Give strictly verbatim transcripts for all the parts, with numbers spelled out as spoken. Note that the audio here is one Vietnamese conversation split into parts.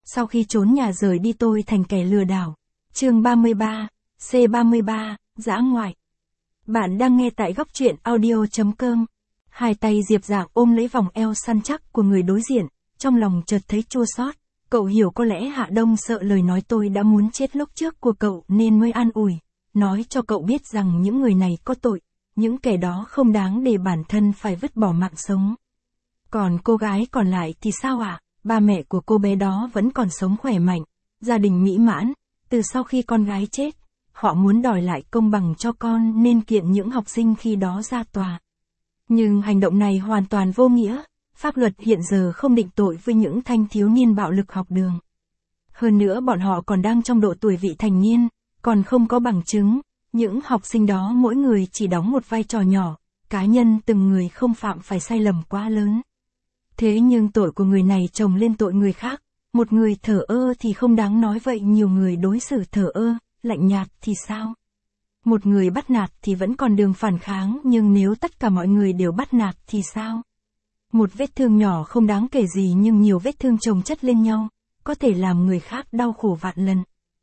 Sau khi trốn nhà rời đi tôi thành kẻ lừa đảo. Chương ba mươi ba, C ba mươi ba, dã ngoại. Bạn đang nghe tại góc truyện audio.com. Hai tay Diệp Dạng ôm lấy vòng eo săn chắc của người đối diện, trong lòng chợt thấy chua xót. Cậu hiểu có lẽ Hạ Đông sợ lời nói tôi đã muốn chết lúc trước của cậu nên mới an ủi, nói cho cậu biết rằng những người này có tội, những kẻ đó không đáng để bản thân phải vứt bỏ mạng sống. Còn cô gái còn lại thì sao ạ? À? Ba mẹ của cô bé đó vẫn còn sống khỏe mạnh, gia đình mỹ mãn, từ sau khi con gái chết, họ muốn đòi lại công bằng cho con nên kiện những học sinh khi đó ra tòa. Nhưng hành động này hoàn toàn vô nghĩa, pháp luật hiện giờ không định tội với những thanh thiếu niên bạo lực học đường. Hơn nữa bọn họ còn đang trong độ tuổi vị thành niên, còn không có bằng chứng, những học sinh đó mỗi người chỉ đóng một vai trò nhỏ, cá nhân từng người không phạm phải sai lầm quá lớn. Thế nhưng tội của người này chồng lên tội người khác, một người thờ ơ thì không đáng nói vậy nhiều người đối xử thờ ơ, lạnh nhạt thì sao? Một người bắt nạt thì vẫn còn đường phản kháng nhưng nếu tất cả mọi người đều bắt nạt thì sao? Một vết thương nhỏ không đáng kể gì nhưng nhiều vết thương chồng chất lên nhau, có thể làm người khác đau khổ vạn lần.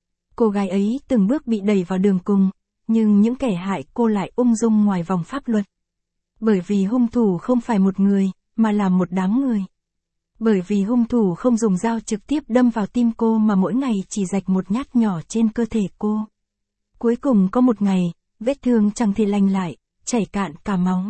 Cô gái ấy từng bước bị đẩy vào đường cùng, nhưng những kẻ hại cô lại ung dung ngoài vòng pháp luật. Bởi vì hung thủ không phải một người, mà là một đám người. Bởi vì hung thủ không dùng dao trực tiếp đâm vào tim cô mà mỗi ngày chỉ rạch một nhát nhỏ trên cơ thể cô. Cuối cùng có một ngày, vết thương chẳng thể lành lại, chảy cạn cả máu.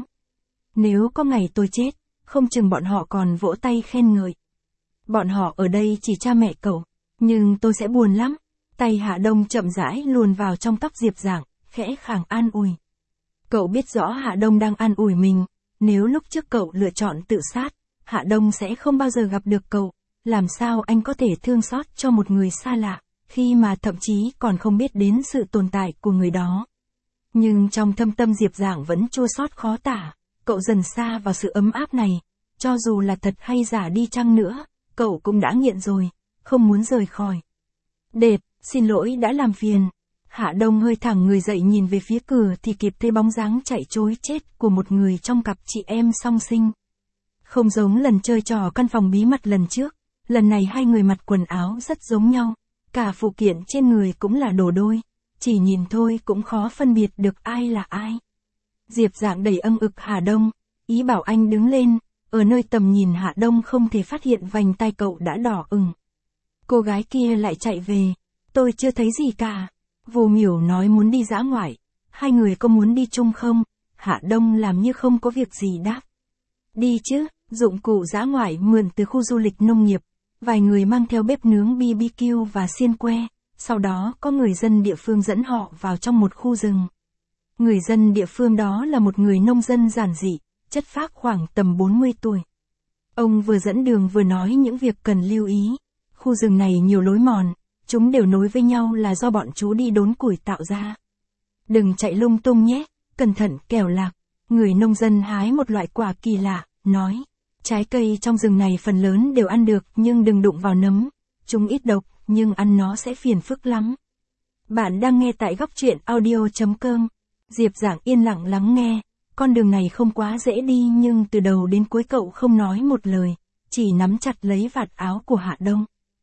Nếu có ngày tôi chết, không chừng bọn họ còn vỗ tay khen ngợi. Bọn họ ở đây chỉ cha mẹ cậu, nhưng tôi sẽ buồn lắm. Tay Hạ Đông chậm rãi luồn vào trong tóc Diệp Dạng, khẽ khàng an ủi. Cậu biết rõ Hạ Đông đang an ủi mình, nếu lúc trước cậu lựa chọn tự sát, Hạ Đông sẽ không bao giờ gặp được cậu, làm sao anh có thể thương xót cho một người xa lạ, khi mà thậm chí còn không biết đến sự tồn tại của người đó. Nhưng trong thâm tâm Diệp Dạng vẫn chua xót khó tả, cậu dần xa vào sự ấm áp này, cho dù là thật hay giả đi chăng nữa, cậu cũng đã nghiện rồi, không muốn rời khỏi. Đẹp, xin lỗi đã làm phiền. Hạ Đông hơi thẳng người dậy nhìn về phía cửa thì kịp thấy bóng dáng chạy trối chết của một người trong cặp chị em song sinh. Không giống lần chơi trò căn phòng bí mật lần trước, lần này hai người mặc quần áo rất giống nhau, cả phụ kiện trên người cũng là đồ đôi, chỉ nhìn thôi cũng khó phân biệt được ai là ai. Diệp Dạng đầy ân ực Hạ Đông, ý bảo anh đứng lên, ở nơi tầm nhìn Hạ Đông không thể phát hiện vành tai cậu đã đỏ ửng. Cô gái kia lại chạy về, tôi chưa thấy gì cả. Vô Miểu nói muốn đi dã ngoại, hai người có muốn đi chung không? Hạ Đông làm như không có việc gì đáp. Đi chứ, dụng cụ dã ngoại mượn từ khu du lịch nông nghiệp, vài người mang theo bếp nướng bê bê kiu và xiên que, sau đó có người dân địa phương dẫn họ vào trong một khu rừng. Người dân địa phương đó là một người nông dân giản dị, chất phác khoảng tầm bốn mươi tuổi. Ông vừa dẫn đường vừa nói những việc cần lưu ý. Khu rừng này nhiều lối mòn, chúng đều nối với nhau là do bọn chú đi đốn củi tạo ra. Đừng chạy lung tung nhé, cẩn thận kẻo lạc. Người nông dân hái một loại quả kỳ lạ, nói. Trái cây trong rừng này phần lớn đều ăn được nhưng đừng đụng vào nấm. Chúng ít độc, nhưng ăn nó sẽ phiền phức lắm. Bạn đang nghe tại góc truyện audio.com. Diệp Dạng yên lặng lắng nghe. Con đường này không quá dễ đi nhưng từ đầu đến cuối cậu không nói một lời, chỉ nắm chặt lấy vạt áo của Hạ Đông.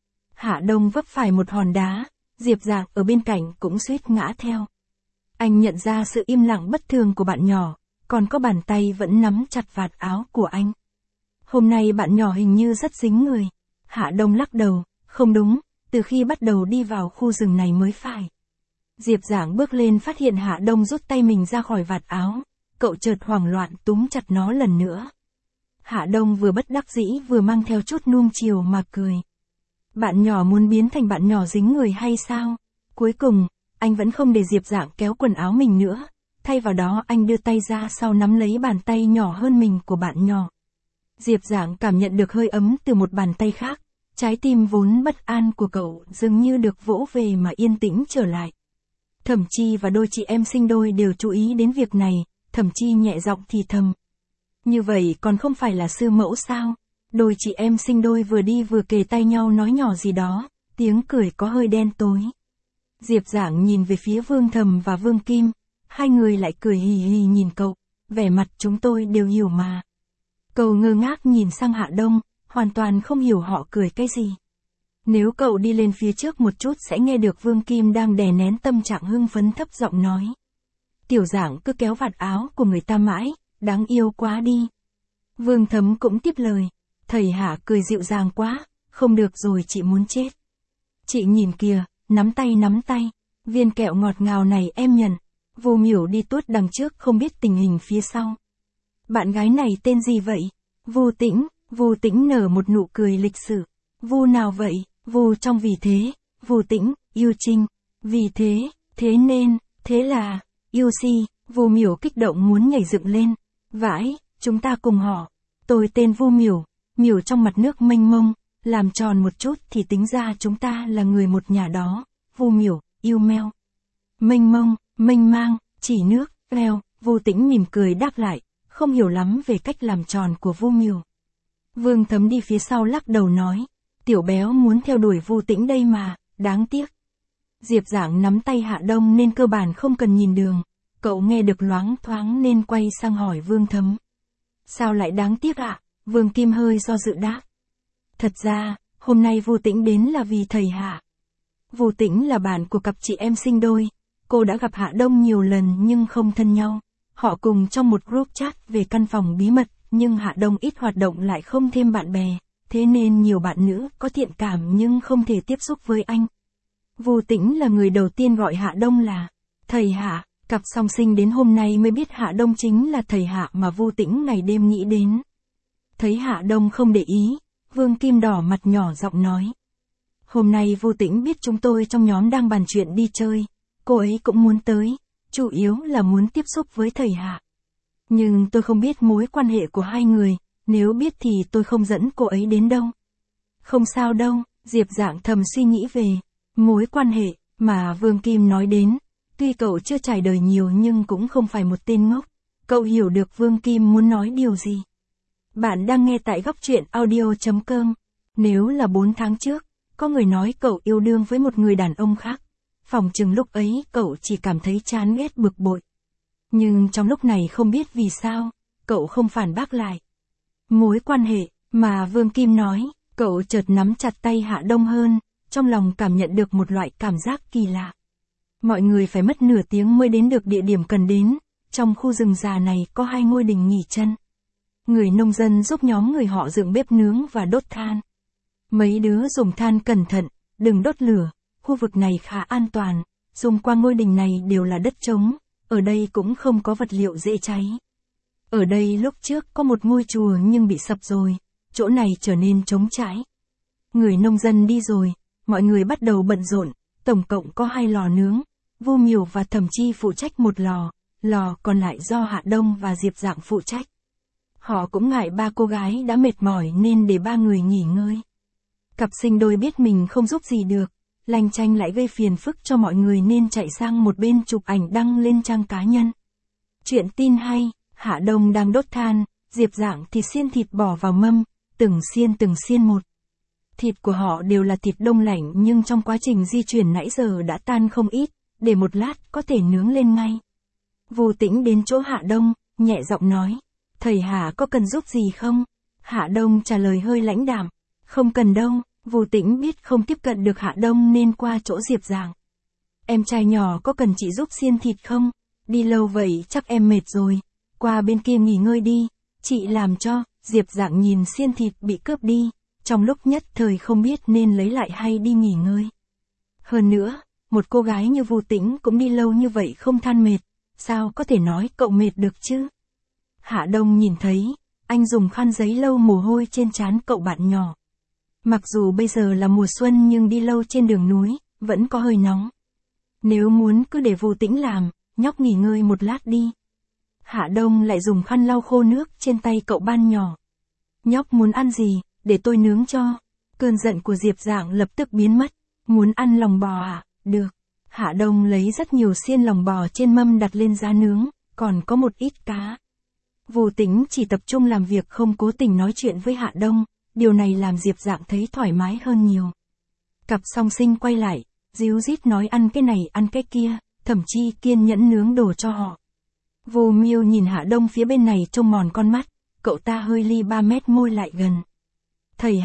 Hạ Đông vấp phải một hòn đá, Diệp Dạng ở bên cạnh cũng suýt ngã theo. Anh nhận ra sự im lặng bất thường của bạn nhỏ, còn có bàn tay vẫn nắm chặt vạt áo của anh. Hôm nay bạn nhỏ hình như rất dính người. Hạ Đông lắc đầu, không đúng, từ khi bắt đầu đi vào khu rừng này mới phải. Diệp Dạng bước lên phát hiện Hạ Đông rút tay mình ra khỏi vạt áo, cậu chợt hoảng loạn túm chặt nó lần nữa. Hạ Đông vừa bất đắc dĩ vừa mang theo chút nuông chiều mà cười. Bạn nhỏ muốn biến thành bạn nhỏ dính người hay sao? Cuối cùng, anh vẫn không để Diệp Dạng kéo quần áo mình nữa, thay vào đó anh đưa tay ra sau nắm lấy bàn tay nhỏ hơn mình của bạn nhỏ. Diệp Dạng cảm nhận được hơi ấm từ một bàn tay khác, trái tim vốn bất an của cậu dường như được vỗ về mà yên tĩnh trở lại. Thẩm Chi và đôi chị em sinh đôi đều chú ý đến việc này, Thẩm Chi nhẹ giọng thì thầm. Như vậy còn không phải là sư mẫu sao? Đôi chị em sinh đôi vừa đi vừa kề tay nhau nói nhỏ gì đó, tiếng cười có hơi đen tối. Diệp Dạng nhìn về phía Vương Thầm và Vương Kim, hai người lại cười hì hì nhìn cậu, vẻ mặt chúng tôi đều hiểu mà. Cậu ngơ ngác nhìn sang Hạ Đông, hoàn toàn không hiểu họ cười cái gì. Nếu cậu đi lên phía trước một chút sẽ nghe được Vương Kim đang đè nén tâm trạng hưng phấn thấp giọng nói. Tiểu Giảng cứ kéo vạt áo của người ta mãi, đáng yêu quá đi. Vương Thấm cũng tiếp lời. Thầy Hạ cười dịu dàng quá, không được rồi chị muốn chết. Chị nhìn kìa, nắm tay nắm tay, viên kẹo ngọt ngào này em nhận. Vu Miểu đi tuốt đằng trước không biết tình hình phía sau. Bạn gái này tên gì vậy? Vu Tĩnh. Vu Tĩnh nở một nụ cười lịch sự. Vu nào vậy? Vu trong Vì Thế. Vu Tĩnh, yêu Trinh. Vì thế, thế nên, thế là, yêu si. Vu Miểu kích động muốn nhảy dựng lên. Vãi, chúng ta cùng họ. Tôi tên Vu Miểu. Miểu trong mặt nước mênh mông, làm tròn một chút thì tính ra chúng ta là người một nhà đó. Vu Miểu, yêu meo. Mênh mông, mênh mang, chỉ nước, eo. Vu Tĩnh mỉm cười đáp lại, không hiểu lắm về cách làm tròn của Vu Miểu. Vương Thấm đi phía sau lắc đầu nói, tiểu béo muốn theo đuổi Vu Tĩnh đây mà, đáng tiếc. Diệp Giảng nắm tay Hạ Đông nên cơ bản không cần nhìn đường, cậu nghe được loáng thoáng nên quay sang hỏi Vương Thấm. Sao lại đáng tiếc ạ? À? Vương Kim hơi do dự đáp. Thật ra, hôm nay Vu Tĩnh đến là vì thầy Hạ. Vu Tĩnh là bạn của cặp chị em sinh đôi, cô đã gặp Hạ Đông nhiều lần nhưng không thân nhau. Họ cùng trong một group chat về căn phòng bí mật, nhưng Hạ Đông ít hoạt động lại không thêm bạn bè, thế nên nhiều bạn nữ có thiện cảm nhưng không thể tiếp xúc với anh. Vu Tĩnh là người đầu tiên gọi Hạ Đông là thầy Hạ, cặp song sinh đến hôm nay mới biết Hạ Đông chính là thầy Hạ mà Vu Tĩnh ngày đêm nghĩ đến. Thấy Hạ Đông không để ý, Vương Kim đỏ mặt nhỏ giọng nói. Hôm nay Vu Tĩnh biết chúng tôi trong nhóm đang bàn chuyện đi chơi, cô ấy cũng muốn tới, chủ yếu là muốn tiếp xúc với thầy Hạ. Nhưng tôi không biết mối quan hệ của hai người, nếu biết thì tôi không dẫn cô ấy đến đâu. Không sao đâu, Diệp Giảng thầm suy nghĩ về mối quan hệ mà Vương Kim nói đến. Tuy cậu chưa trải đời nhiều nhưng cũng không phải một tên ngốc. Cậu hiểu được Vương Kim muốn nói điều gì. Bạn đang nghe tại góc truyện audio chấm com. Nếu là bốn tháng trước, có người nói cậu yêu đương với một người đàn ông khác. Phỏng chừng lúc ấy cậu chỉ cảm thấy chán ghét bực bội. Nhưng trong lúc này không biết vì sao, cậu không phản bác lại. Mối quan hệ mà Vương Kim nói, cậu chợt nắm chặt tay Hạ Đông hơn, trong lòng cảm nhận được một loại cảm giác kỳ lạ. Mọi người phải mất nửa tiếng mới đến được địa điểm cần đến, trong khu rừng già này có hai ngôi đình nghỉ chân. Người nông dân giúp nhóm người họ dựng bếp nướng và đốt than. Mấy đứa dùng than cẩn thận, đừng đốt lửa, khu vực này khá an toàn, xung quanh ngôi đình này đều là đất trống, ở đây cũng không có vật liệu dễ cháy. Ở đây lúc trước có một ngôi chùa nhưng bị sập rồi, chỗ này trở nên trống trải. Người nông dân đi rồi, mọi người bắt đầu bận rộn, tổng cộng có hai lò nướng, Vu Miểu và Thẩm Chi phụ trách một lò, lò còn lại do Hạ Đông và Diệp Giảng phụ trách. Họ cũng ngại ba cô gái đã mệt mỏi nên để ba người nghỉ ngơi. Cặp sinh đôi biết mình không giúp gì được, lanh chanh lại gây phiền phức cho mọi người nên chạy sang một bên chụp ảnh đăng lên trang cá nhân. Chuyện tin hay, Hạ Đông đang đốt than, Diệp Giảng thì xiên thịt bỏ vào mâm, từng xiên từng xiên một. Thịt của họ đều là thịt đông lạnh nhưng trong quá trình di chuyển nãy giờ đã tan không ít, để một lát có thể nướng lên ngay. Vu Tĩnh đến chỗ Hạ Đông, nhẹ giọng nói, thầy Hạ có cần giúp gì không? Hạ Đông trả lời hơi lãnh đạm, không cần đâu. Vu Tĩnh biết không tiếp cận được Hạ Đông nên qua chỗ Diệp Giảng. Em trai nhỏ có cần chị giúp xiên thịt không? Đi lâu vậy chắc em mệt rồi, qua bên kia nghỉ ngơi đi, chị làm cho. Diệp Giảng nhìn xiên thịt bị cướp đi, trong lúc nhất thời không biết nên lấy lại hay đi nghỉ ngơi. Hơn nữa, một cô gái như Vu Tĩnh cũng đi lâu như vậy không than mệt, sao có thể nói cậu mệt được chứ? Hạ Đông nhìn thấy, anh dùng khăn giấy lau mồ hôi trên trán cậu bạn nhỏ. Mặc dù bây giờ là mùa xuân nhưng đi lâu trên đường núi, vẫn có hơi nóng. Nếu muốn cứ để Vu Tĩnh làm, nhóc nghỉ ngơi một lát đi. Hạ Đông lại dùng khăn lau khô nước trên tay cậu ban nhỏ. Nhóc muốn ăn gì, để tôi nướng cho. Cơn giận của Diệp Giảng lập tức biến mất. Muốn ăn lòng bò à? Được. Hạ Đông lấy rất nhiều xiên lòng bò trên mâm đặt lên giá nướng, còn có một ít cá. Vu Tĩnh chỉ tập trung làm việc không cố tình nói chuyện với Hạ Đông, điều này làm Diệp Giảng thấy thoải mái hơn nhiều. Cặp song sinh quay lại, díu dít nói ăn cái này ăn cái kia, Thẩm Chi kiên nhẫn nướng đồ cho họ. Vu Miêu nhìn Hạ Đông phía bên này trông mòn con mắt, cậu ta hơi ly ba mét môi lại gần. Thầy Hạ,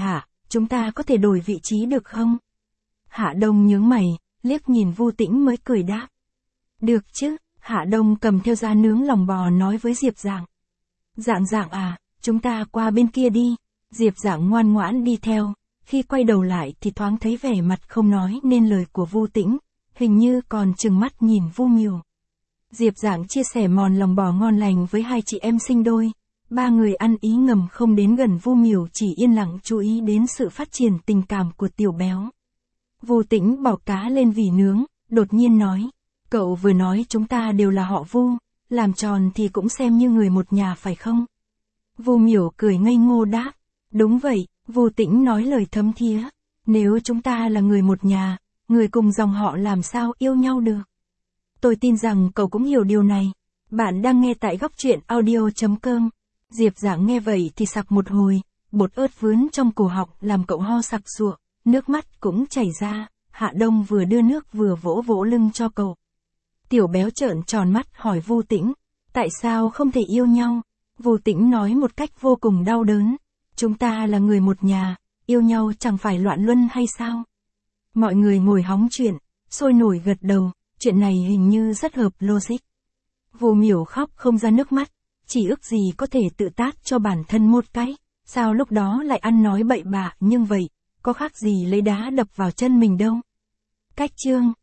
chúng ta có thể đổi vị trí được không? Hạ Đông nhướng mày, liếc nhìn Vu Tĩnh mới cười đáp. Được chứ, Hạ Đông cầm theo giá nướng lòng bò nói với Diệp Dạng. Dạng Dạng à, chúng ta qua bên kia đi. Diệp Dạng ngoan ngoãn đi theo, khi quay đầu lại thì thoáng thấy vẻ mặt không nói nên lời của Vu Tĩnh, hình như còn trừng mắt nhìn Vu Miểu. Diệp Dạng chia sẻ món lòng bò ngon lành với hai chị em sinh đôi, ba người ăn ý ngầm không đến gần. Vu Miểu chỉ yên lặng chú ý đến sự phát triển tình cảm của Tiểu Béo. Vu Tĩnh bỏ cá lên vỉ nướng, đột nhiên nói, cậu vừa nói chúng ta đều là họ Vu, làm tròn thì cũng xem như người một nhà phải không? Vu Miểu cười ngây ngô đáp, đúng vậy. Vu Tĩnh nói lời thấm thía, nếu chúng ta là người một nhà, người cùng dòng họ làm sao yêu nhau được? Tôi tin rằng cậu cũng hiểu điều này. Bạn đang nghe tại góc truyện audio.com. Diệp Dạng nghe vậy thì sặc một hồi, bột ớt vướng trong cổ họng làm cậu ho sặc sụa, nước mắt cũng chảy ra. Hạ Đông vừa đưa nước vừa vỗ vỗ lưng cho cậu. Tiểu Béo trợn tròn mắt hỏi Vu Tĩnh, tại sao không thể yêu nhau? Vu Tĩnh nói một cách vô cùng đau đớn, chúng ta là người một nhà, yêu nhau chẳng phải loạn luân hay sao? Mọi người ngồi hóng chuyện, sôi nổi gật đầu, chuyện này hình như rất hợp logic. Vu Miểu khóc không ra nước mắt, chỉ ước gì có thể tự tát cho bản thân một cái, sao lúc đó lại ăn nói bậy bạ nhưng vậy, có khác gì lấy đá đập vào chân mình đâu. Cách chương